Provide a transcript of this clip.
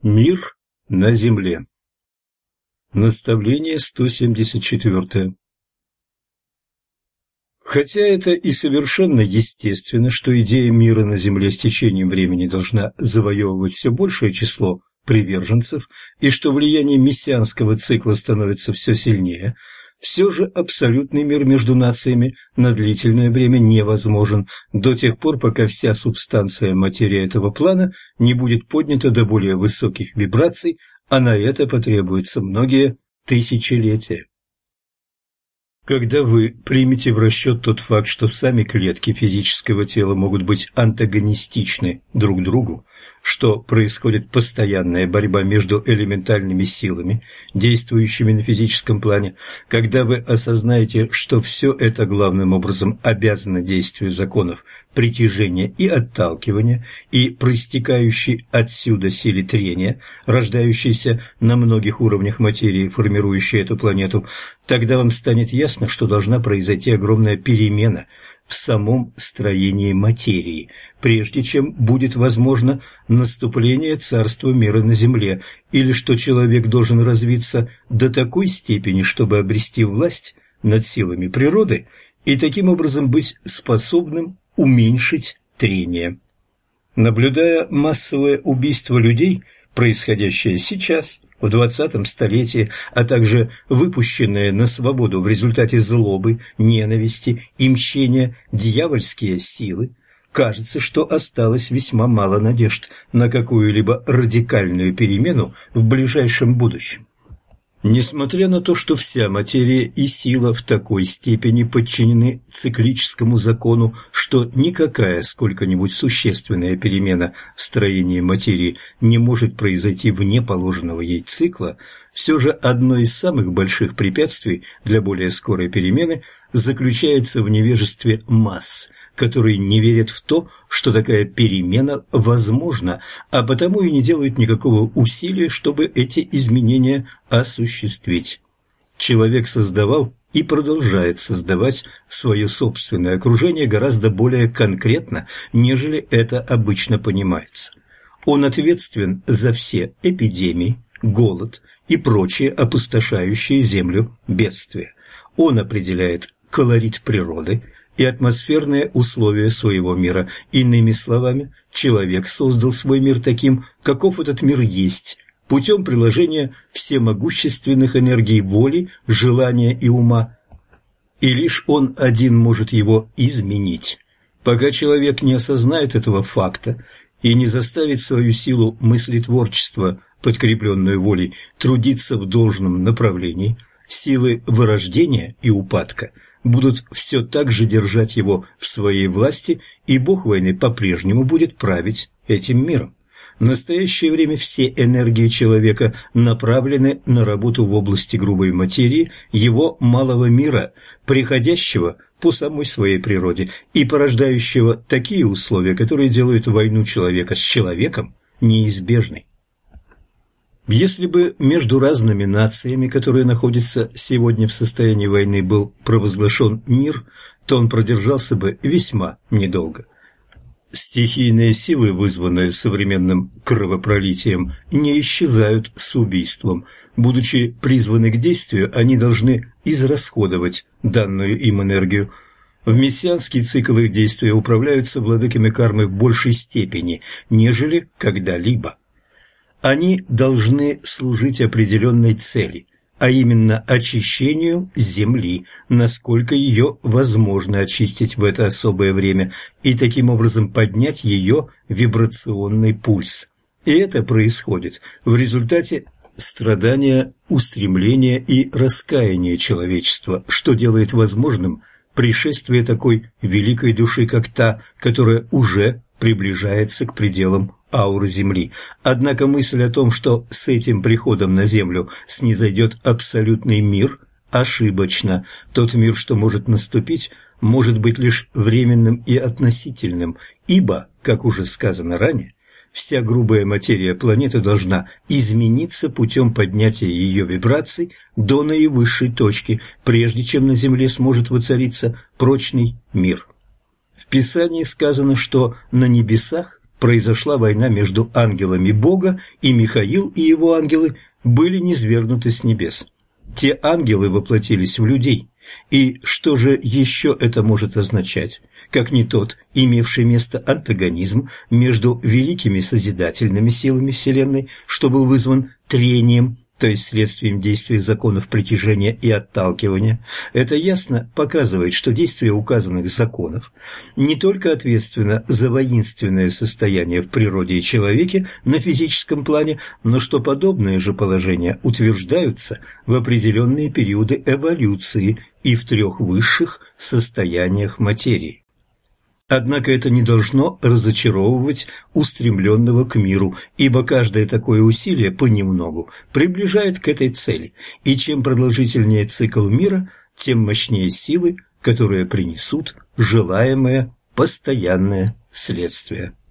Мир на Земле. Наставление 174. Хотя это и совершенно естественно, что идея мира на Земле с течением времени должна завоевывать все большее число приверженцев, и что влияние мессианского цикла становится все сильнее, все же абсолютный мир между нациями на длительное время невозможен до тех пор, пока вся субстанция материи этого плана не будет поднята до более высоких вибраций, а на это потребуется многие тысячелетия. Когда вы примете в расчет тот факт, что сами клетки физического тела могут быть антагонистичны друг другу, что происходит постоянная борьба между элементальными силами, действующими на физическом плане, когда вы осознаете, что все это главным образом обязано действию законов притяжения и отталкивания и проистекающей отсюда силе трения, рождающейся на многих уровнях материи, формирующей эту планету, тогда вам станет ясно, что должна произойти огромная перемена в самом строении материи, прежде чем будет возможно наступление царства мира на Земле, или что человек должен развиться до такой степени, чтобы обрести власть над силами природы и таким образом быть способным уменьшить трение. Наблюдая массовое убийство людей, происходящее сейчас, в 20-м столетии, а также выпущенные на свободу в результате злобы, ненависти и мщения дьявольские силы, кажется, что осталось весьма мало надежд на какую-либо радикальную перемену в ближайшем будущем. Несмотря на то, что вся материя и сила в такой степени подчинены циклическому закону, что никакая сколько-нибудь существенная перемена в строении материи не может произойти вне положенного ей цикла, все же одно из самых больших препятствий для более скорой перемены заключается в невежестве масс, которые не верят в то, что такая перемена возможна, а потому и не делают никакого усилия, чтобы эти изменения осуществить. Человек создавал и продолжает создавать свое собственное окружение гораздо более конкретно, нежели это обычно понимается. Он ответственен за все эпидемии, голод и прочие опустошающие Землю бедствия. Он определяет колорит природы и атмосферные условия своего мира. Иными словами, человек создал свой мир таким, каков этот мир есть, путем приложения всемогущественных энергий воли, желания и ума, и лишь он один может его изменить. Пока человек не осознает этого факта и не заставит свою силу мыслетворчества, подкрепленную волей, трудиться в должном направлении, силы вырождения и упадка будут все так же держать его в своей власти, и бог войны по-прежнему будет править этим миром. В настоящее время все энергии человека направлены на работу в области грубой материи, его малого мира, приходящего по самой своей природе и порождающего такие условия, которые делают войну человека с человеком неизбежной. Если бы между разными нациями, которые находятся сегодня в состоянии войны, был провозглашен мир, то он продержался бы весьма недолго. Стихийные силы, вызванные современным кровопролитием, не исчезают с убийством. Будучи призваны к действию, они должны израсходовать данную им энергию. В мессианский цикл их действия управляются владыками кармы в большей степени, нежели когда-либо. Они должны служить определенной цели, а именно очищению Земли, насколько ее возможно очистить в это особое время, и таким образом поднять ее вибрационный пульс. И это происходит в результате страдания, устремления и раскаяния человечества, что делает возможным пришествие такой великой души, как та, которая уже приближается к пределам ауры Земли. Однако мысль о том, что с этим приходом на Землю снизойдет абсолютный мир, ошибочна. Тот мир, что может наступить, может быть лишь временным и относительным, ибо, как уже сказано ранее, вся грубая материя планеты должна измениться путем поднятия ее вибраций до наивысшей точки, прежде чем на Земле сможет воцариться прочный мир. В Писании сказано, что на небесах произошла война между ангелами Бога, и Михаил и его ангелы были низвергнуты с небес. Те ангелы воплотились в людей. И что же еще это может означать, как не тот, имевший место антагонизм между великими созидательными силами Вселенной, что был вызван трением, то есть следствием действия законов притяжения и отталкивания. Это ясно показывает, что действие указанных законов не только ответственно за воинственное состояние в природе и человеке на физическом плане, но что подобные же положения утверждаются в определенные периоды эволюции и в трех высших состояниях материи. Однако это не должно разочаровывать устремленного к миру, ибо каждое такое усилие понемногу приближает к этой цели, и чем продолжительнее цикл мира, тем мощнее силы, которые принесут желаемое постоянное следствие.